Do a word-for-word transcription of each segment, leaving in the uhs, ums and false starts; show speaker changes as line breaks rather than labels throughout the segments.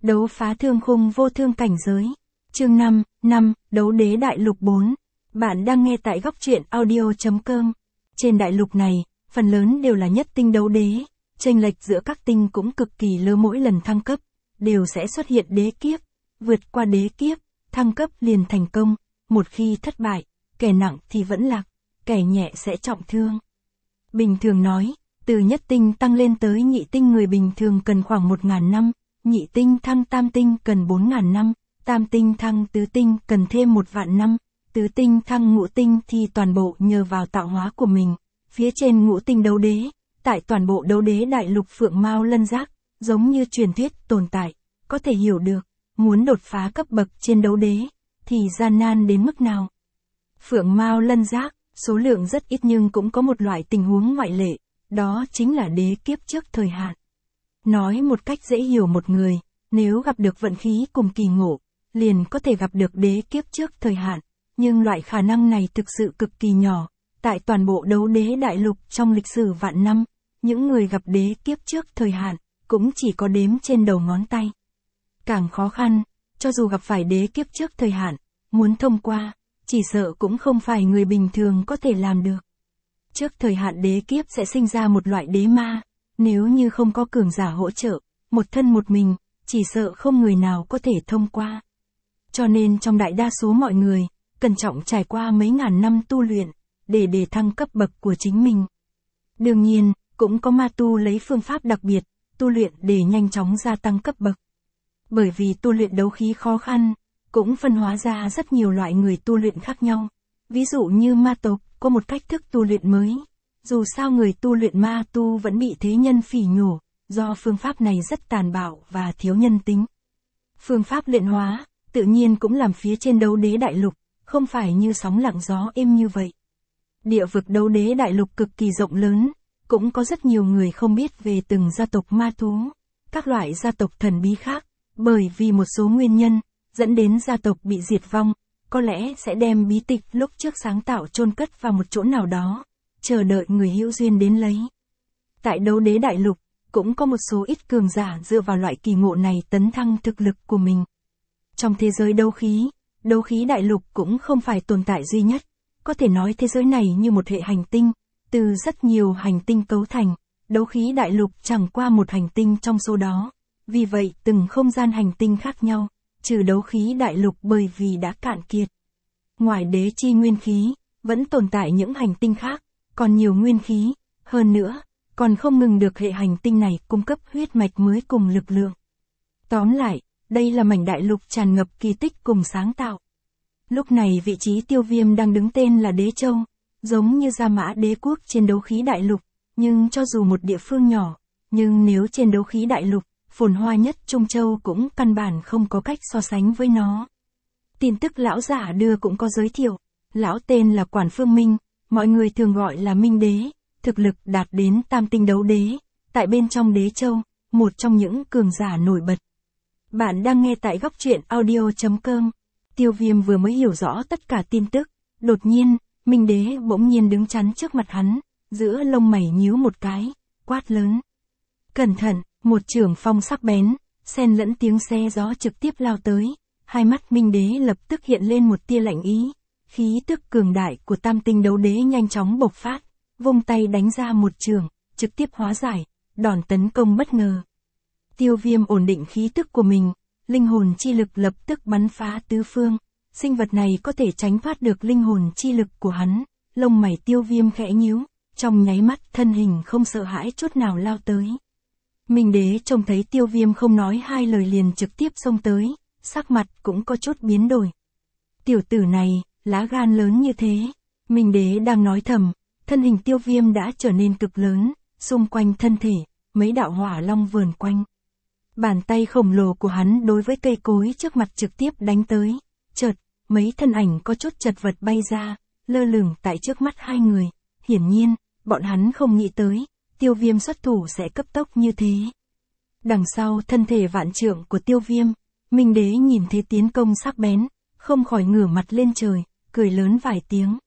Đấu phá thương khung vô thương cảnh giới. Chương năm, năm, Đấu đế đại lục bốn. Bạn đang nghe tại góc truyện audio chấm com. Trên đại lục này, phần lớn đều là nhất tinh đấu đế, chênh lệch giữa các tinh cũng cực kỳ lớn, mỗi lần thăng cấp, đều sẽ xuất hiện đế kiếp, vượt qua đế kiếp, thăng cấp liền thành công, một khi thất bại, kẻ nặng thì vẫn lạc, kẻ nhẹ sẽ trọng thương. Bình thường nói, từ nhất tinh tăng lên tới nhị tinh người bình thường cần khoảng một ngàn năm, nhị tinh thăng tam tinh cần bốn ngàn năm, tam tinh thăng tứ tinh cần thêm một vạn năm, tứ tinh thăng ngũ tinh thì toàn bộ nhờ vào tạo hóa của mình. Phía trên ngũ tinh đấu đế, tại toàn bộ đấu đế đại lục Phượng Mao Lân Giác, giống như truyền thuyết tồn tại, có thể hiểu được, muốn đột phá cấp bậc trên đấu đế, thì gian nan đến mức nào. Phượng Mao Lân Giác, số lượng rất ít nhưng cũng có một loại tình huống ngoại lệ, đó chính là đế kiếp trước thời hạn. Nói một cách dễ hiểu, một người, nếu gặp được vận khí cùng kỳ ngộ, liền có thể gặp được đế kiếp trước thời hạn, nhưng loại khả năng này thực sự cực kỳ nhỏ. Tại toàn bộ đấu đế đại lục trong lịch sử vạn năm, những người gặp đế kiếp trước thời hạn, cũng chỉ có đếm trên đầu ngón tay. Càng khó khăn, cho dù gặp phải đế kiếp trước thời hạn, muốn thông qua, chỉ sợ cũng không phải người bình thường có thể làm được. Trước thời hạn đế kiếp sẽ sinh ra một loại đế ma, nếu như không có cường giả hỗ trợ, một thân một mình, chỉ sợ không người nào có thể thông qua. Cho nên trong đại đa số mọi người, cẩn trọng trải qua mấy ngàn năm tu luyện, để đề thăng cấp bậc của chính mình. Đương nhiên, cũng có ma tu lấy phương pháp đặc biệt, tu luyện để nhanh chóng gia tăng cấp bậc. Bởi vì tu luyện đấu khí khó khăn, cũng phân hóa ra rất nhiều loại người tu luyện khác nhau. Ví dụ như ma tộc, có một cách thức tu luyện mới. Dù sao người tu luyện ma tu vẫn bị thế nhân phỉ nhổ, do phương pháp này rất tàn bạo và thiếu nhân tính. Phương pháp luyện hóa, tự nhiên cũng làm phía trên đấu đế đại lục, không phải như sóng lặng gió êm như vậy. Địa vực đấu đế đại lục cực kỳ rộng lớn, cũng có rất nhiều người không biết về từng gia tộc ma thú, các loại gia tộc thần bí khác, bởi vì một số nguyên nhân, dẫn đến gia tộc bị diệt vong, có lẽ sẽ đem bí tịch lúc trước sáng tạo chôn cất vào một chỗ nào đó, chờ đợi người hữu duyên đến lấy. Tại đấu đế đại lục, cũng có một số ít cường giả dựa vào loại kỳ ngộ này tấn thăng thực lực của mình. Trong thế giới đấu khí, đấu khí đại lục cũng không phải tồn tại duy nhất. Có thể nói thế giới này như một hệ hành tinh, từ rất nhiều hành tinh cấu thành, đấu khí đại lục chẳng qua một hành tinh trong số đó. Vì vậy từng không gian hành tinh khác nhau, trừ đấu khí đại lục bởi vì đã cạn kiệt. Ngoài đế chi nguyên khí, vẫn tồn tại những hành tinh khác, còn nhiều nguyên khí, hơn nữa, còn không ngừng được hệ hành tinh này cung cấp huyết mạch mới cùng lực lượng. Tóm lại, đây là mảnh đại lục tràn ngập kỳ tích cùng sáng tạo. Lúc này vị trí Tiêu Viêm đang đứng tên là Đế Châu, giống như Gia Mã đế quốc trên đấu khí đại lục, nhưng cho dù một địa phương nhỏ, nhưng nếu trên đấu khí đại lục, phồn hoa nhất Trung Châu cũng căn bản không có cách so sánh với nó. Tin tức lão giả đưa cũng có giới thiệu, lão tên là Quản Phương Minh, mọi người thường gọi là Minh Đế, thực lực đạt đến tam tinh đấu đế, tại bên trong Đế Châu, một trong những cường giả nổi bật. Bạn đang nghe tại góc truyện audio chấm com. Tiêu Viêm vừa mới hiểu rõ tất cả tin tức, đột nhiên, Minh Đế bỗng nhiên đứng chắn trước mặt hắn, giữa lông mày nhíu một cái, quát lớn. Cẩn thận, một chưởng phong sắc bén, xen lẫn tiếng xe gió trực tiếp lao tới, hai mắt Minh Đế lập tức hiện lên một tia lạnh ý, khí tức cường đại của tam tinh đấu đế nhanh chóng bộc phát, vung tay đánh ra một chưởng, trực tiếp hóa giải, đòn tấn công bất ngờ. Tiêu Viêm ổn định khí tức của mình, linh hồn chi lực lập tức bắn phá tứ phương, sinh vật này có thể tránh thoát được linh hồn chi lực của hắn, lông mày Tiêu Viêm khẽ nhíu, trong nháy mắt thân hình không sợ hãi chút nào lao tới. Minh Đế trông thấy Tiêu Viêm không nói hai lời liền trực tiếp xông tới, sắc mặt cũng có chút biến đổi. Tiểu tử này, lá gan lớn như thế, Minh Đế đang nói thầm, thân hình Tiêu Viêm đã trở nên cực lớn, xung quanh thân thể, mấy đạo hỏa long vờn quanh. Bàn tay khổng lồ của hắn đối với cây cối trước mặt trực tiếp đánh tới, chợt, mấy thân ảnh có chút chật vật bay ra, lơ lửng tại trước mắt hai người, hiển nhiên, bọn hắn không nghĩ tới, Tiêu Viêm xuất thủ sẽ cấp tốc như thế. Đằng sau thân thể vạn trượng của Tiêu Viêm, Minh Đế nhìn thấy tiến công sắc bén, không khỏi ngửa mặt lên trời, cười lớn vài tiếng.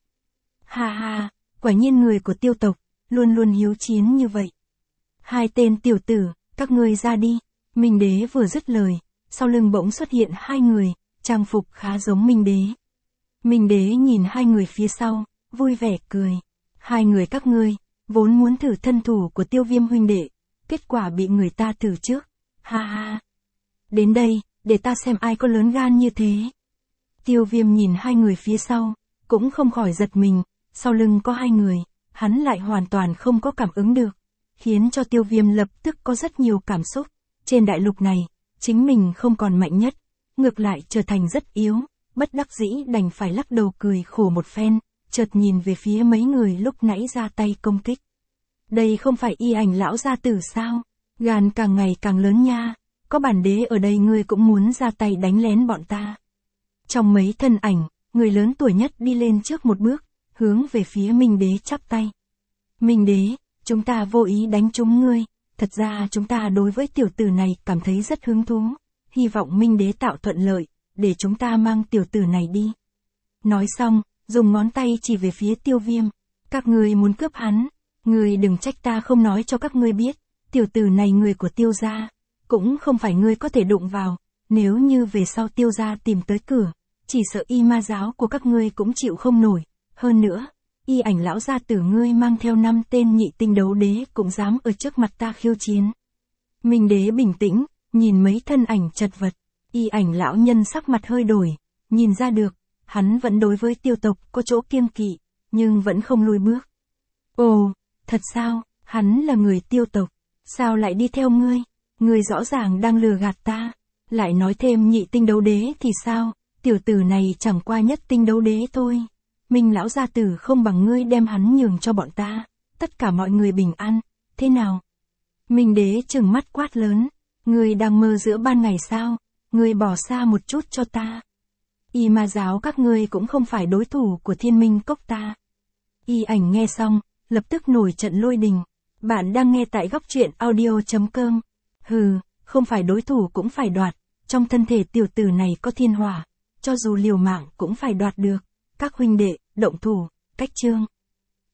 Ha ha, quả nhiên người của Tiêu tộc, luôn luôn hiếu chiến như vậy. Hai tên tiểu tử, các ngươi ra đi. Minh Đế vừa dứt lời, sau lưng bỗng xuất hiện hai người, trang phục khá giống Minh Đế. Minh Đế nhìn hai người phía sau, vui vẻ cười. Hai người các ngươi, vốn muốn thử thân thủ của Tiêu Viêm huynh đệ, kết quả bị người ta thử trước. Ha ha. Đến đây, để ta xem ai có lớn gan như thế. Tiêu Viêm nhìn hai người phía sau, cũng không khỏi giật mình, sau lưng có hai người, hắn lại hoàn toàn không có cảm ứng được, khiến cho Tiêu Viêm lập tức có rất nhiều cảm xúc. Trên đại lục này, chính mình không còn mạnh nhất, ngược lại trở thành rất yếu, bất đắc dĩ đành phải lắc đầu cười khổ một phen, chợt nhìn về phía mấy người lúc nãy ra tay công kích. Đây không phải Y Ảnh lão gia tử sao? Gan càng ngày càng lớn nha, có bản đế ở đây ngươi cũng muốn ra tay đánh lén bọn ta. Trong mấy thân ảnh, người lớn tuổi nhất đi lên trước một bước, hướng về phía Minh Đế chắp tay. Minh Đế, chúng ta vô ý đánh trúng ngươi, thật ra chúng ta đối với tiểu tử này cảm thấy rất hứng thú, hy vọng Minh Đế tạo thuận lợi, để chúng ta mang tiểu tử này đi. Nói xong, dùng ngón tay chỉ về phía Tiêu Viêm, các ngươi muốn cướp hắn, ngươi đừng trách ta không nói cho các ngươi biết, tiểu tử này người của Tiêu gia, cũng không phải ngươi có thể đụng vào, nếu như về sau Tiêu gia tìm tới cửa, chỉ sợ Y Ma giáo của các ngươi cũng chịu không nổi, hơn nữa, Y Ảnh lão gia tử ngươi mang theo năm tên nhị tinh đấu đế cũng dám ở trước mặt ta khiêu chiến. Minh Đế bình tĩnh, nhìn mấy thân ảnh chật vật, Y Ảnh lão nhân sắc mặt hơi đổi, nhìn ra được, hắn vẫn đối với Tiêu tộc có chỗ kiêng kỵ, nhưng vẫn không lùi bước. Ồ, thật sao, hắn là người Tiêu tộc, sao lại đi theo ngươi, ngươi rõ ràng đang lừa gạt ta, lại nói thêm nhị tinh đấu đế thì sao, tiểu tử này chẳng qua nhất tinh đấu đế thôi. Minh lão gia tử không bằng ngươi đem hắn nhường cho bọn ta, tất cả mọi người bình an, thế nào? Minh Đế trừng mắt quát lớn, ngươi đang mơ giữa ban ngày sao, ngươi bỏ xa một chút cho ta. Y Ma giáo các ngươi cũng không phải đối thủ của Thiên Minh cốc ta. Y Ảnh nghe xong, lập tức nổi trận lôi đình, bạn đang nghe tại góc truyện audio chấm com. Hừ, không phải đối thủ cũng phải đoạt, trong thân thể tiểu tử này có thiên hỏa, cho dù liều mạng cũng phải đoạt được. Các huynh đệ, động thủ, cách chương.